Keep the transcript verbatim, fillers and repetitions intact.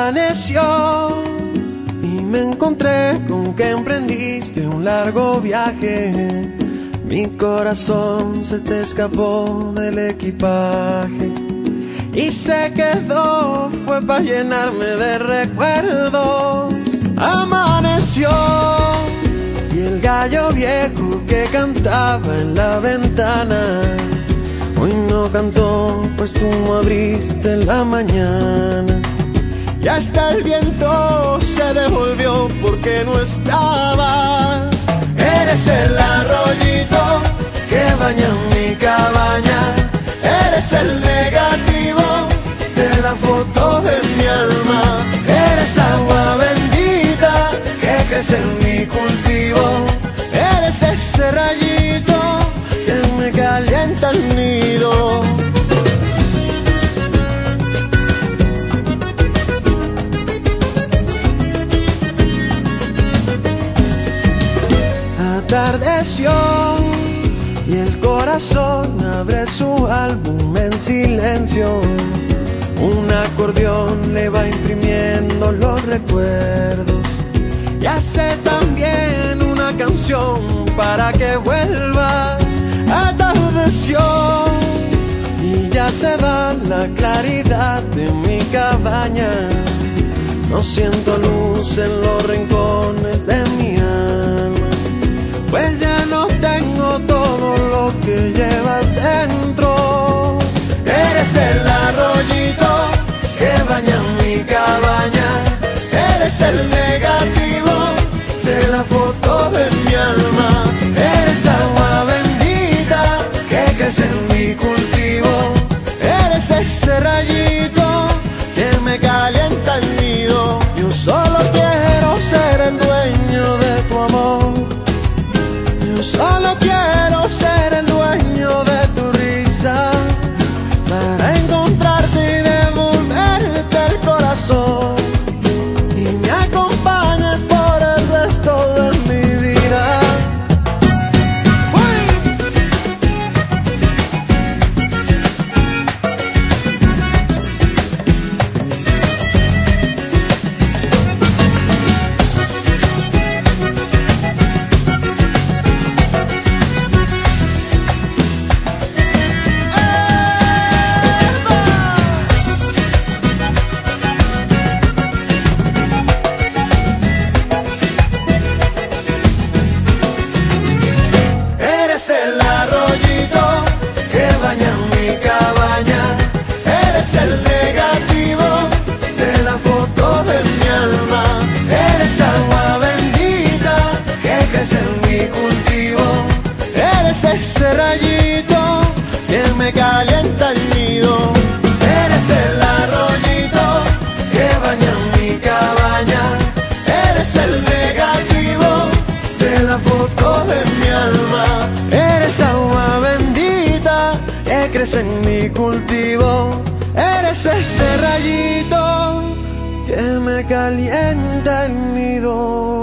Amaneció y me encontré con que emprendiste un largo viaje. Mi corazón se te escapó del equipaje y se quedó, fue para llenarme de recuerdos. Amaneció y el gallo viejo que cantaba en la ventana hoy no cantó, pues tú no abriste en la mañana. Y hasta el viento se devolvió porque no estaba. Eres el arroyito que baña mi cabaña. Eres el negativo de la foto de mi alma. Eres agua bendita que crece en mi cultivo. Eres ese rayito que me calienta el nido. Atardeció y el corazón abre su álbum en silencio. Un acordeón le va imprimiendo los recuerdos y hace también una canción para que vuelvas. Atardeció y ya se va la claridad de mi cabaña. No siento luz en los rincones de mi alma, pues ya no tengo todo lo que llevas dentro. Eres el arroyito que baña mi cabaña. Eres el negativo de la foto de mi alma. Eres agua bendita que crece en mi cultivo. Eres ese rayito que me calienta el nido. Yo solo quiero ser el dueño de tu amor. Yo solo quiero ser el dueño de tu risa, para encontrarte y devolverte el corazón, y me acompañes por el resto de mi vida. Eres el arroyito que baña mi cabaña. Eres el negativo de la foto de mi alma. Eres agua bendita que crece en mi cultivo. Eres ese rayito que me calienta el nido. Eres el arroyito que baña mi cabaña. Eres el negativo de la foto de mi alma. Eres agua bendita que crece en mi cultivo. Eres ese rayito que me calienta el nido.